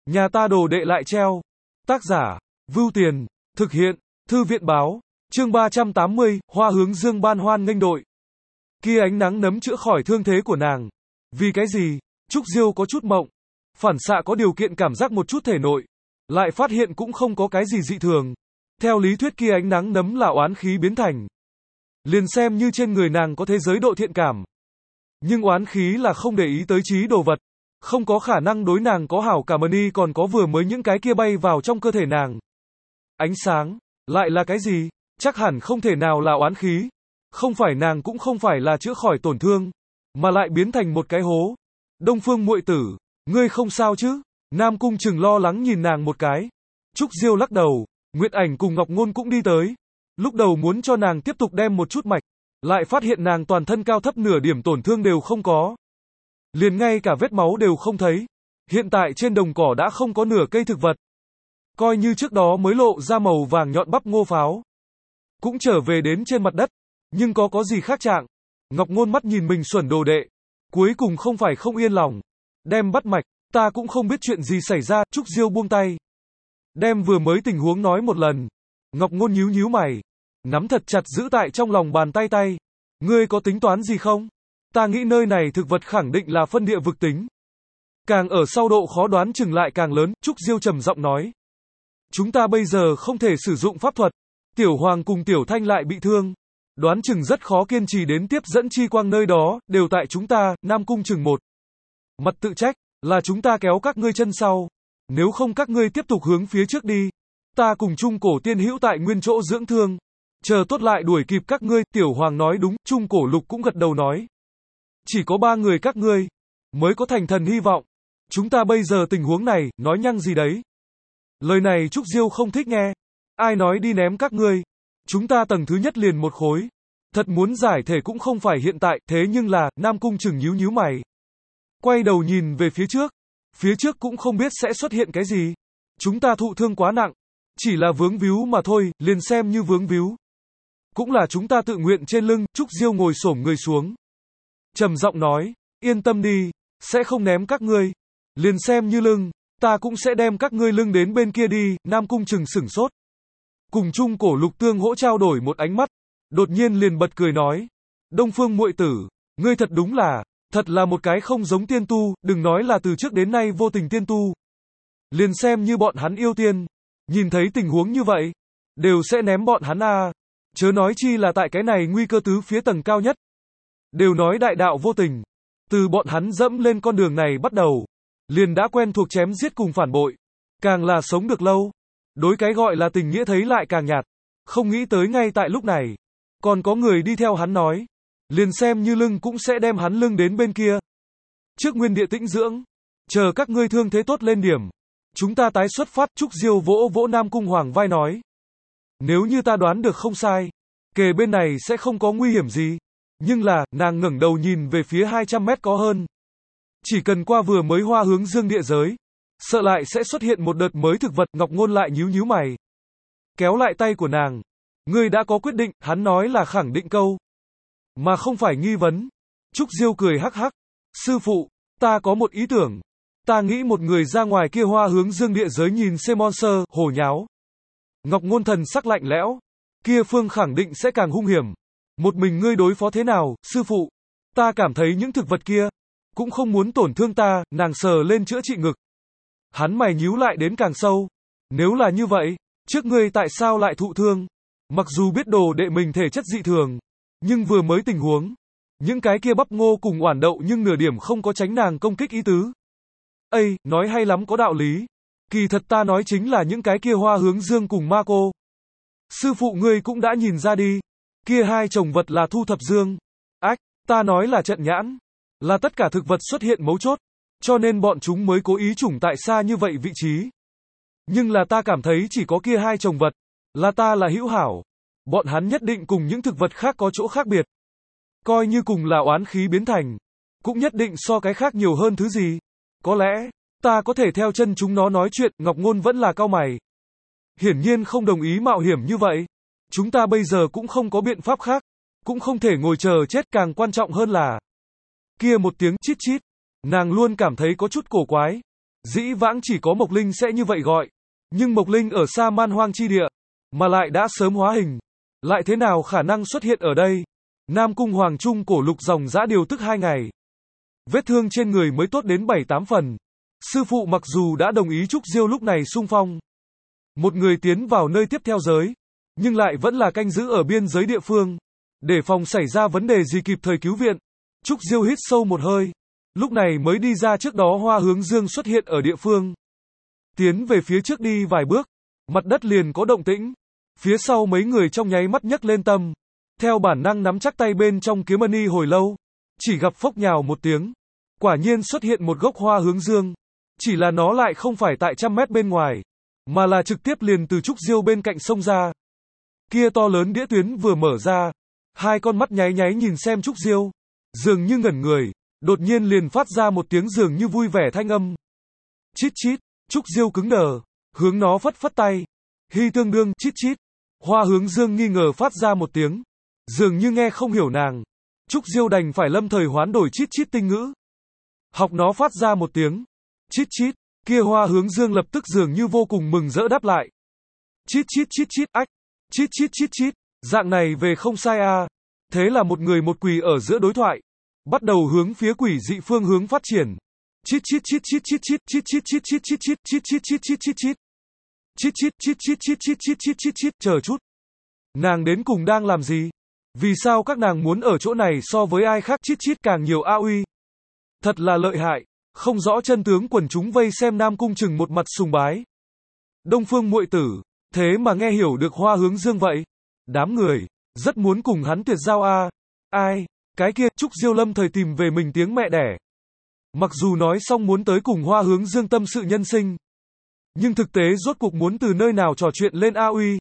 Nhà ta đồ đệ lại treo. Tác giả, Vưu Tiền, thực hiện, Thư viện báo, chương 380, Hoa hướng dương ban hoan nghênh đội. Kia ánh nắng nấm chữa khỏi thương thế của nàng. Vì cái gì? Trúc Diêu có chút mộng. Phản xạ có điều kiện cảm giác một chút thể nội. Lại phát hiện cũng không có cái gì dị thường. Theo lý thuyết kia ánh nắng nấm là oán khí biến thành. Liền xem như trên người nàng có thế giới độ thiện cảm. Nhưng oán khí là không để ý tới trí đồ vật. Không có khả năng đối nàng có hảo cảm y còn có vừa mới những cái kia bay vào trong cơ thể nàng. Ánh sáng, lại là cái gì? Chắc hẳn không thể nào là oán khí. Không phải nàng cũng không phải là chữa khỏi tổn thương, mà lại biến thành một cái hố. Đông Phương muội tử, ngươi không sao chứ? Nam Cung Trừng lo lắng nhìn nàng một cái. Trúc Diêu lắc đầu, Nguyệt Ảnh cùng Ngọc Ngôn cũng đi tới. Lúc đầu muốn cho nàng tiếp tục đem một chút mạch, lại phát hiện nàng toàn thân cao thấp nửa điểm tổn thương đều không có. Liền ngay cả vết máu đều không thấy. Hiện tại trên đồng cỏ đã không có nửa cây thực vật. Coi như trước đó mới lộ ra màu vàng nhọn bắp ngô pháo. Cũng trở về đến trên mặt đất. Nhưng có gì khác trạng. Ngọc Ngôn mắt nhìn mình xuẩn đồ đệ. Cuối cùng không phải không yên lòng. Đem bắt mạch, ta cũng không biết chuyện gì xảy ra. Trúc Diêu buông tay. Đem vừa mới tình huống nói một lần. Ngọc Ngôn nhíu mày. Nắm thật chặt giữ tại trong lòng bàn tay. Ngươi có tính toán gì không? Ta nghĩ nơi này thực vật khẳng định là phân địa vực tính. Càng ở sau độ khó đoán chừng lại càng lớn, Trúc Diêu trầm giọng nói. Chúng ta bây giờ không thể sử dụng pháp thuật. Tiểu Hoàng cùng Tiểu Thanh lại bị thương. Đoán chừng rất khó kiên trì đến tiếp dẫn chi quang nơi đó, đều tại chúng ta, Nam Cung Trừng một. Mặt tự trách, là chúng ta kéo các ngươi chân sau. Nếu không các ngươi tiếp tục hướng phía trước đi. Ta cùng Trung Cổ Tiên Hữu tại nguyên chỗ dưỡng thương. Chờ tốt lại đuổi kịp các ngươi, Tiểu Hoàng nói đúng, Trung Cổ Lục cũng gật đầu nói. Chỉ có 3 người các ngươi, mới có thành thần hy vọng. Chúng ta bây giờ tình huống này, nói nhăng gì đấy. Lời này Trúc Diêu không thích nghe. Ai nói đi ném các ngươi. Chúng ta tầng thứ nhất liền một khối. Thật muốn giải thể cũng không phải hiện tại, thế nhưng là, Nam Cung Trừng nhíu mày. Quay đầu nhìn về phía trước. Phía trước cũng không biết sẽ xuất hiện cái gì. Chúng ta thụ thương quá nặng. Chỉ là vướng víu mà thôi, liền xem như vướng víu. Cũng là chúng ta tự nguyện trên lưng, Trúc Diêu ngồi xổm người xuống. Trầm giọng nói, yên tâm đi, sẽ không ném các ngươi. Liền xem như lưng, ta cũng sẽ đem các ngươi lưng đến bên kia đi, Nam Cung Trừng sửng sốt. Cùng Trung Cổ Lục tương hỗ trao đổi một ánh mắt, đột nhiên liền bật cười nói. Đông Phương muội tử, ngươi thật đúng là, thật là một cái không giống tiên tu, đừng nói là từ trước đến nay vô tình tiên tu. Liền xem như bọn hắn yêu tiên, nhìn thấy tình huống như vậy, đều sẽ ném bọn hắn à. Chớ nói chi là tại cái này nguy cơ tứ phía tầng cao nhất. Đều nói đại đạo vô tình. Từ bọn hắn dẫm lên con đường này bắt đầu. Liền đã quen thuộc chém giết cùng phản bội. Càng là sống được lâu. Đối cái gọi là tình nghĩa thấy lại càng nhạt. Không nghĩ tới ngay tại lúc này. Còn có người đi theo hắn nói. Liền xem như lưng cũng sẽ đem hắn lưng đến bên kia. Trước nguyên địa tĩnh dưỡng. Chờ các ngươi thương thế tốt lên điểm. Chúng ta tái xuất phát. Trúc Diêu vỗ Nam Cung Hoàng vai nói. Nếu như ta đoán được không sai. Kề bên này sẽ không có nguy hiểm gì. Nhưng là, nàng ngẩng đầu nhìn về phía 200 mét có hơn. Chỉ cần qua vừa mới hoa hướng dương địa giới. Sợ lại sẽ xuất hiện một đợt mới thực vật. Ngọc Ngôn lại nhíu mày. Kéo lại tay của nàng. Ngươi đã có quyết định, hắn nói là khẳng định câu. Mà không phải nghi vấn. Trúc Diêu cười hắc hắc. Sư phụ, ta có một ý tưởng. Ta nghĩ một người ra ngoài kia hoa hướng dương địa giới nhìn xem monster, hồ nháo. Ngọc Ngôn thần sắc lạnh lẽo. Kia phương khẳng định sẽ càng hung hiểm. Một mình ngươi đối phó thế nào, sư phụ? Ta cảm thấy những thực vật kia cũng không muốn tổn thương ta, nàng sờ lên chữa trị ngực. Hắn mày nhíu lại đến càng sâu. Nếu là như vậy, trước ngươi tại sao lại thụ thương? Mặc dù biết đồ đệ mình thể chất dị thường, nhưng vừa mới tình huống, những cái kia bắp ngô cùng oản đậu nhưng nửa điểm không có tránh nàng công kích ý tứ. Ây, nói hay lắm có đạo lý. Kỳ thật ta nói chính là những cái kia hoa hướng dương cùng ma cô. Sư phụ ngươi cũng đã nhìn ra đi. Kia hai chồng vật là thu thập dương. Ách, ta nói là trận nhãn. Là tất cả thực vật xuất hiện mấu chốt. Cho nên bọn chúng mới cố ý chủng tại xa như vậy vị trí. Nhưng là ta cảm thấy chỉ có kia hai chồng vật. Là ta là hữu hảo. Bọn hắn nhất định cùng những thực vật khác có chỗ khác biệt. Coi như cùng là oán khí biến thành. Cũng nhất định so cái khác nhiều hơn thứ gì. Có lẽ, ta có thể theo chân chúng nó nói chuyện. Ngọc Ngôn vẫn là cau mày. Hiển nhiên không đồng ý mạo hiểm như vậy. Chúng ta bây giờ cũng không có biện pháp khác. Cũng không thể ngồi chờ chết, càng quan trọng hơn là. Kia một tiếng chít chít. Nàng luôn cảm thấy có chút cổ quái. Dĩ vãng chỉ có Mộc Linh sẽ như vậy gọi. Nhưng Mộc Linh ở xa man hoang chi địa, mà lại đã sớm hóa hình. Lại thế nào khả năng xuất hiện ở đây? Nam Cung Hoàng Trung cổ lục dòng dã điều tức 2 ngày. Vết thương trên người mới tốt đến 7-8 phần. Sư phụ mặc dù đã đồng ý Trúc Diêu lúc này xung phong một người tiến vào nơi tiếp theo giới, nhưng lại vẫn là canh giữ ở biên giới địa phương, để phòng xảy ra vấn đề gì kịp thời cứu viện. Trúc Diêu hít sâu một hơi, lúc này mới đi ra. Trước đó Hoa Hướng Dương xuất hiện ở địa phương. Tiến về phía trước đi vài bước, mặt đất liền có động tĩnh. Phía sau mấy người trong nháy mắt nhấc lên tâm, theo bản năng nắm chắc tay bên trong kiếm mani hồi lâu, chỉ gặp phốc nhào một tiếng, quả nhiên xuất hiện một gốc Hoa Hướng Dương, chỉ là nó lại không phải tại 100 mét bên ngoài, mà là trực tiếp liền từ Trúc Diêu bên cạnh sông ra. Kia to lớn đĩa tuyến vừa mở ra, hai con mắt nháy nháy nhìn xem Trúc Diêu, dường như ngẩn người, đột nhiên liền phát ra một tiếng dường như vui vẻ thanh âm. Chít chít, Trúc Diêu cứng đờ, hướng nó phất phất tay. Hy tương đương, chít chít. Hoa Hướng Dương nghi ngờ phát ra một tiếng, dường như nghe không hiểu nàng. Trúc Diêu đành phải lâm thời hoán đổi chít chít tinh ngữ. Học nó phát ra một tiếng, chít chít, kia Hoa Hướng Dương lập tức dường như vô cùng mừng rỡ đáp lại. Chít chít chít chít, ách, chít chít chít chít, dạng này về không sai a. Thế là một người một quỷ ở giữa đối thoại, bắt đầu hướng phía quỷ dị phương hướng phát triển. Chít chít chít chít chít chít chít chít chít chít chít chít chít chít chít chít chít chít. Chít chít chít chít chít chít chít chít chít chít, chờ chút. Nàng đến cùng đang làm gì? Vì sao các nàng muốn ở chỗ này so với ai khác chít chít càng nhiều a uy? Thật là lợi hại, không rõ chân tướng quần chúng vây xem Nam Cung Trừng một mặt sùng bái. Đông Phương muội tử, thế mà nghe hiểu được Hoa Hướng Dương vậy? Đám người, rất muốn cùng hắn tuyệt giao a. Ai? Cái kia, Trúc Diêu lâm thời tìm về mình tiếng mẹ đẻ. Mặc dù nói xong muốn tới cùng Hoa Hướng Dương tâm sự nhân sinh, nhưng thực tế rốt cuộc muốn từ nơi nào trò chuyện lên a uy.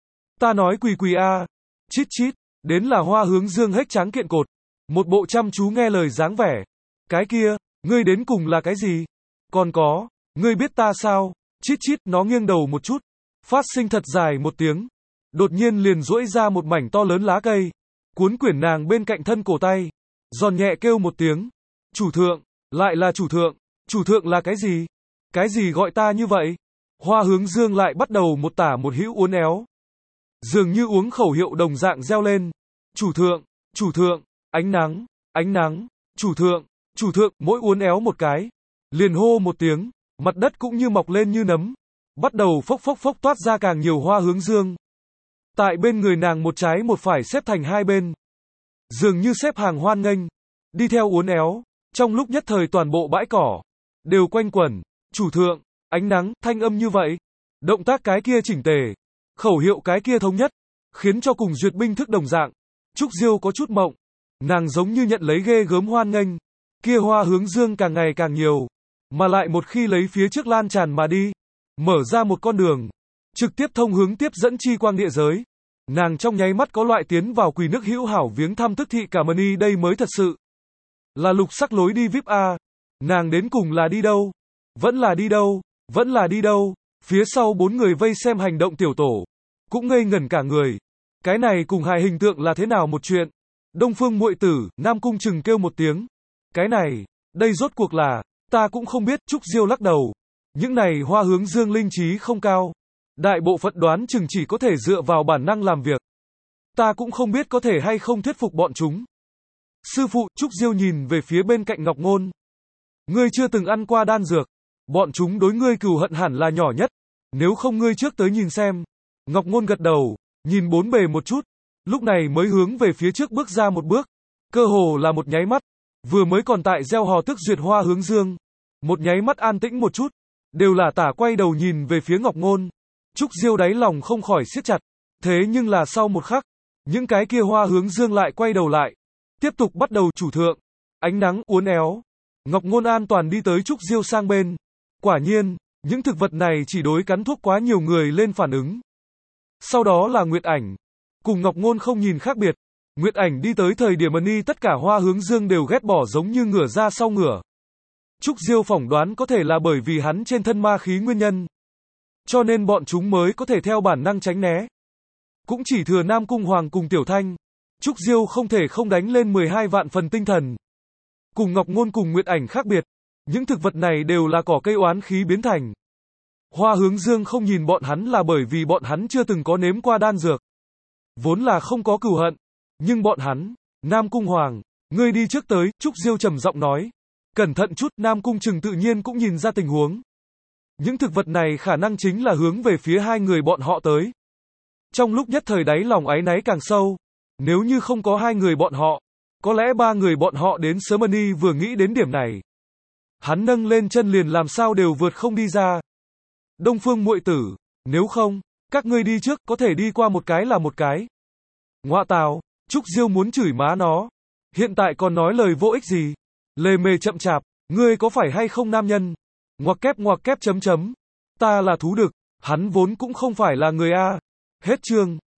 Ta nói quỳ quỳ a, chít chít, đến là Hoa Hướng Dương hếch tráng kiện cột, một bộ chăm chú nghe lời dáng vẻ. Cái kia, ngươi đến cùng là cái gì? Còn có, ngươi biết ta sao? Chít chít, nó nghiêng đầu một chút, phát sinh thật dài một tiếng, đột nhiên liền duỗi ra một mảnh to lớn lá cây, cuốn quyển nàng bên cạnh thân cổ tay, giòn nhẹ kêu một tiếng. Chủ thượng, lại là chủ thượng là cái gì? Cái gì gọi ta như vậy? Hoa Hướng Dương lại bắt đầu một tả một hữu uốn éo, dường như uống khẩu hiệu đồng dạng reo lên. Chủ thượng, ánh nắng, chủ thượng, mỗi uốn éo một cái, liền hô một tiếng, mặt đất cũng như mọc lên như nấm, bắt đầu phốc phốc phốc toát ra càng nhiều Hoa Hướng Dương. Tại bên người nàng một trái một phải xếp thành hai bên, dường như xếp hàng hoan nghênh, đi theo uốn éo, trong lúc nhất thời toàn bộ bãi cỏ đều quanh quẩn, chủ thượng, ánh nắng, thanh âm như vậy, động tác cái kia chỉnh tề, khẩu hiệu cái kia thống nhất, khiến cho cùng duyệt binh thức đồng dạng. Trúc Diêu có chút mộng, nàng giống như nhận lấy ghê gớm hoan nghênh, kia Hoa Hướng Dương càng ngày càng nhiều, mà lại một khi lấy phía trước lan tràn mà đi, mở ra một con đường, trực tiếp thông hướng tiếp dẫn chi quang địa giới. Nàng trong nháy mắt có loại tiến vào quỷ nước hữu hảo viếng thăm tức thị cả mani, đây mới thật sự là lục sắc lối đi VIP a. Nàng đến cùng là đi đâu? Vẫn là đi đâu? Phía sau 4 người vây xem hành động tiểu tổ, cũng ngây ngẩn cả người. Cái này cùng hài hình tượng là thế nào một chuyện? Đông Phương muội tử, Nam Cung Trừng kêu một tiếng. Cái này, đây rốt cuộc là, ta cũng không biết. Trúc Diêu lắc đầu. Những này Hoa Hướng Dương linh trí không cao, đại bộ phận đoán chừng chỉ có thể dựa vào bản năng làm việc. Ta cũng không biết có thể hay không thuyết phục bọn chúng. Sư phụ, Trúc Diêu nhìn về phía bên cạnh Ngọc Ngôn. Ngươi chưa từng ăn qua đan dược, bọn chúng đối ngươi cừu hận hẳn là nhỏ nhất, nếu không ngươi trước tới nhìn xem. Ngọc Ngôn gật đầu, nhìn bốn bề một chút, lúc này mới hướng về phía trước bước ra một bước, cơ hồ là một nháy mắt, vừa mới còn tại gieo hò tức duyệt Hoa Hướng Dương, một nháy mắt an tĩnh một chút, đều là tả quay đầu nhìn về phía Ngọc Ngôn. Trúc Diêu đáy lòng không khỏi siết chặt, thế nhưng là sau một khắc, những cái kia Hoa Hướng Dương lại quay đầu lại, tiếp tục bắt đầu. Chủ thượng, ánh nắng, uốn éo. Ngọc Ngôn an toàn đi tới Trúc Diêu sang bên. Quả nhiên, những thực vật này chỉ đối cắn thuốc quá nhiều người lên phản ứng. Sau đó là Nguyệt Ảnh, cùng Ngọc Ngôn không nhìn khác biệt. Nguyệt Ảnh đi tới thời điểm mani tất cả Hoa Hướng Dương đều ghét bỏ giống như ngửa ra sau ngửa. Trúc Diêu phỏng đoán có thể là bởi vì hắn trên thân ma khí nguyên nhân, cho nên bọn chúng mới có thể theo bản năng tránh né. Cũng chỉ thừa Nam Cung Hoàng cùng Tiểu Thanh, Trúc Diêu không thể không đánh lên 12 vạn phần tinh thần. Cùng Ngọc Ngôn cùng Nguyệt Ảnh khác biệt, Những thực vật này đều là cỏ cây oán khí biến thành. Hoa Hướng Dương không nhìn bọn hắn là bởi vì bọn hắn chưa từng có nếm qua đan dược. Vốn là không có cừu hận. Nhưng bọn hắn, Nam Cung Hoàng, ngươi đi trước tới, Trúc Diêu trầm giọng nói. Cẩn thận chút, Nam Cung Trừng tự nhiên cũng nhìn ra tình huống. Những thực vật này khả năng chính là hướng về phía hai người bọn họ tới. Trong lúc nhất thời đáy lòng áy náy càng sâu. Nếu như không có hai người bọn họ, có lẽ ba người bọn họ đến Germany vừa nghĩ đến điểm này. Hắn nâng lên chân liền làm sao đều vượt không đi ra. Đông Phương muội tử, nếu không, các ngươi đi trước, có thể đi qua một cái là một cái. Ngoạ tào, Trúc Diêu muốn chửi má nó. Hiện tại còn nói lời vô ích gì? Lề mề chậm chạp, ngươi có phải hay không nam nhân? Ngoặc kép chấm chấm. Ta là thú đực, hắn vốn cũng không phải là người A. Hết chương.